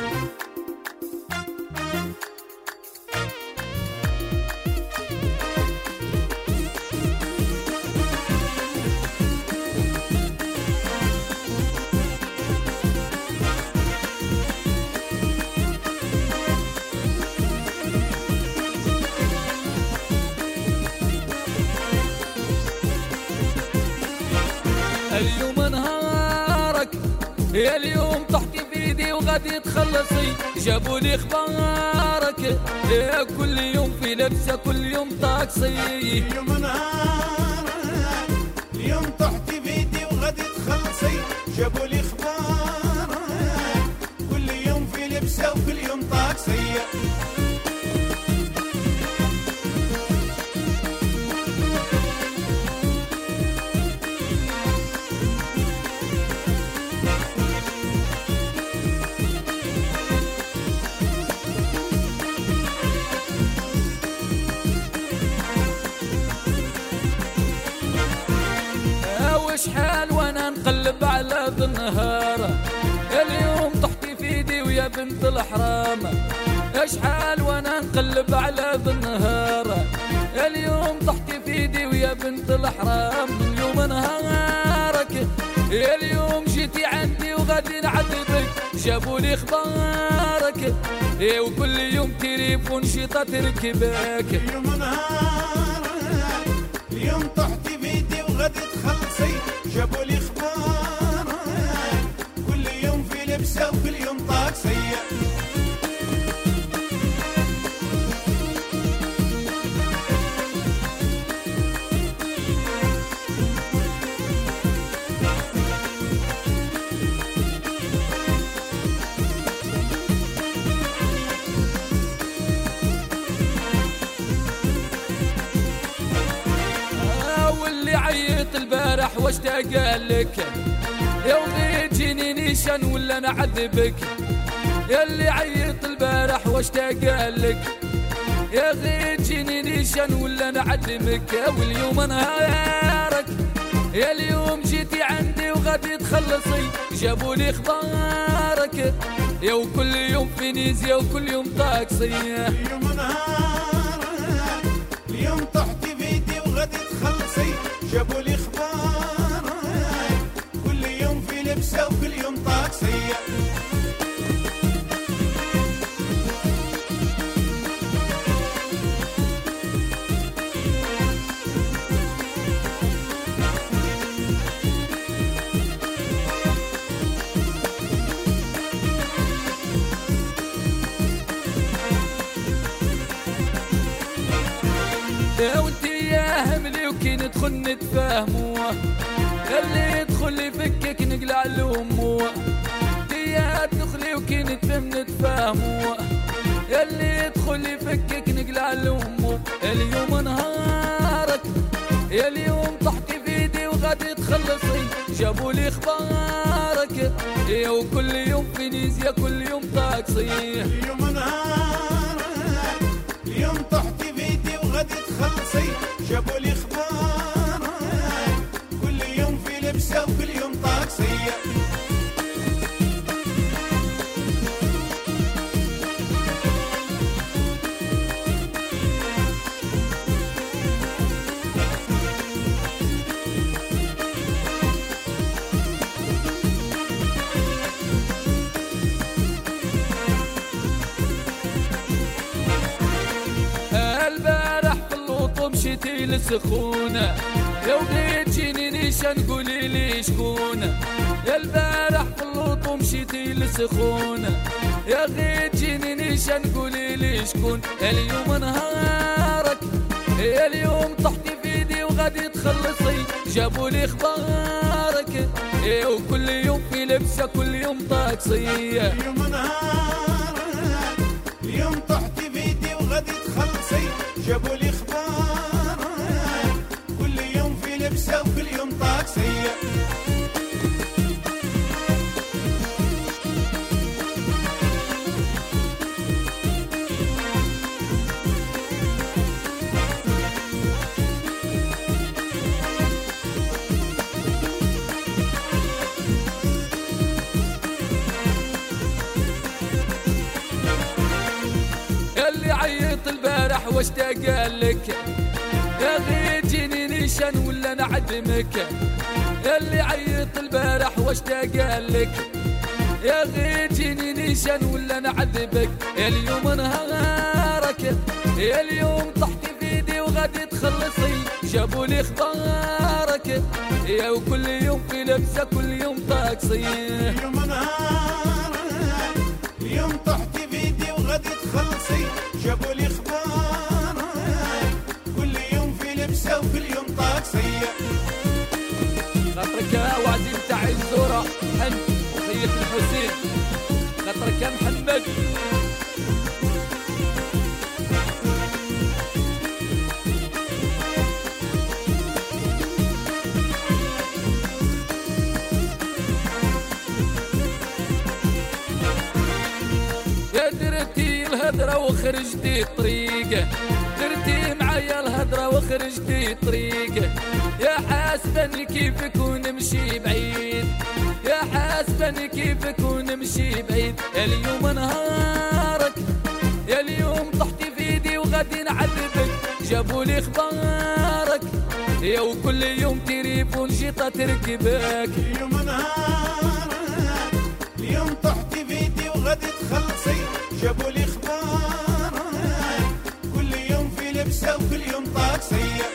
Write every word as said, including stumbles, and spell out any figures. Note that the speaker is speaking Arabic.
اليوم نهارك يا اليوم طحتي في ايدي وغادي تخلصي، جابوا لي اخبارك يا كل يوم في لبسه كل يوم طاقصي. اليوم نهارك اليوم طحتي في ايدي وغادي تخلصي، جابوا لي اخبارك كل يوم في لبسه وكل يوم طاقصي. شحال وانا نقلب على ذا النهار، اليوم طحتي في ايدي ويا بنت الحرام. شحال وانا نقلب على ذا النهار، اليوم طحتي في ايدي ويا بنت الحرام. من يوم نهارك اليوم جيتي عندي وغادي نعذبك، جابوا لي اخبارك يا وكل يوم تليفون شيطه تركبك. اليوم نهارك اليوم طحتي في ايدي وغادي تخلصي، جابوا لي اخبارك كل يوم في لبسه وكل يوم طاقصي. عيط البارح واش تقالك يا وغي تجيني نيشان ولا نعذبك. يا اللي عيط البارح واش تقالك يا غي تجيني نيشان ولا نعذبك. واليوم نهارك يا اليوم جيتي عندي وغادي تخلصي، جابوا لي اخبارك يا وكل يوم في نيزيا وكل يوم طاقصي. اليوم نهارك اليوم طحتي في ايدي وغادي تخلصي، جابوا لي اخبارك كل يوم في لبسه وكل يوم طاقصي. يا وانتي يا هملي وكي ندخل نتفاهموا، اللي يدخل يفكك نقلع لامو. يا تدخلي وكي نتفهم نتفاهموا، اللي يدخل يفكك نقلع لامو. اليوم نهارك يا اليوم طحتي في ايدي وغادي تخلصي، جابوا لي اخبارك يا وكل يوم في نيزيا كل يوم طاقصي. اليوم نهارك اليوم طحتي في ايدي وغادي تخلصي، جابوا لي اخبارك كل يوم في لبسه وكل يوم طاقصي. مشيتي للسخونة يا وغيت جيني نيشان قولي لي شكون. يا البارح في اللوطو مشيتي للسخونة يا غيت جيني نيشان قولي لي شكون. اليوم نهارك يا اليوم طحتي في ايدي وغادي تخلصي، جابوا لي اخبارك يا وكل يوم في لبسه كل يوم طاقصي. اليوم نهارك اليوم طحتي في ايدي وغادي تخلصي، جابوا لي اخبارك كل يوم في لبسه وكل يوم طاقصي. عيط البارح واش قال لك؟ يا غي جيني نيشان ولا نعدمك؟ اللي عيط البارح واش قال لك؟ يا غي جيني نيشان ولا نعذبك؟ اليوم نهارك، يا اليوم طحتي في ايدي وغادي تخلصي، جابوا لي اخبارك، يا وكل يوم في لبسه كل يوم طاقصي. اليوم نهارك، اليوم طحتي في ايدي وغادي تخلصي، جابوا لي اخبارك، كل يوم في لبسه وكل يوم طاقصي. خاطرك يا وعدي متاع الزورة حن وخية الحسين، خاطرك يا محمد. يا درتي الهدرة وخرجتي الطريقة، درتي معايا الهدرة وخرجتي الطريقة، يا حاسبني كيفك ونمشي بعيد، يا حاسبني كيفك ونمشي بعيد. اليوم نهارك، يا اليوم طحتي في ايدي وغادي نعذبك، جابوا لي اخبارك، يا وكل يوم تليفون جيطة تركبك. اليوم نهارك، اليوم طحتي في ايدي وغادي تخلصي، جابوا لي اخبارك، كل يوم في لبسه وكل يوم طاقصي.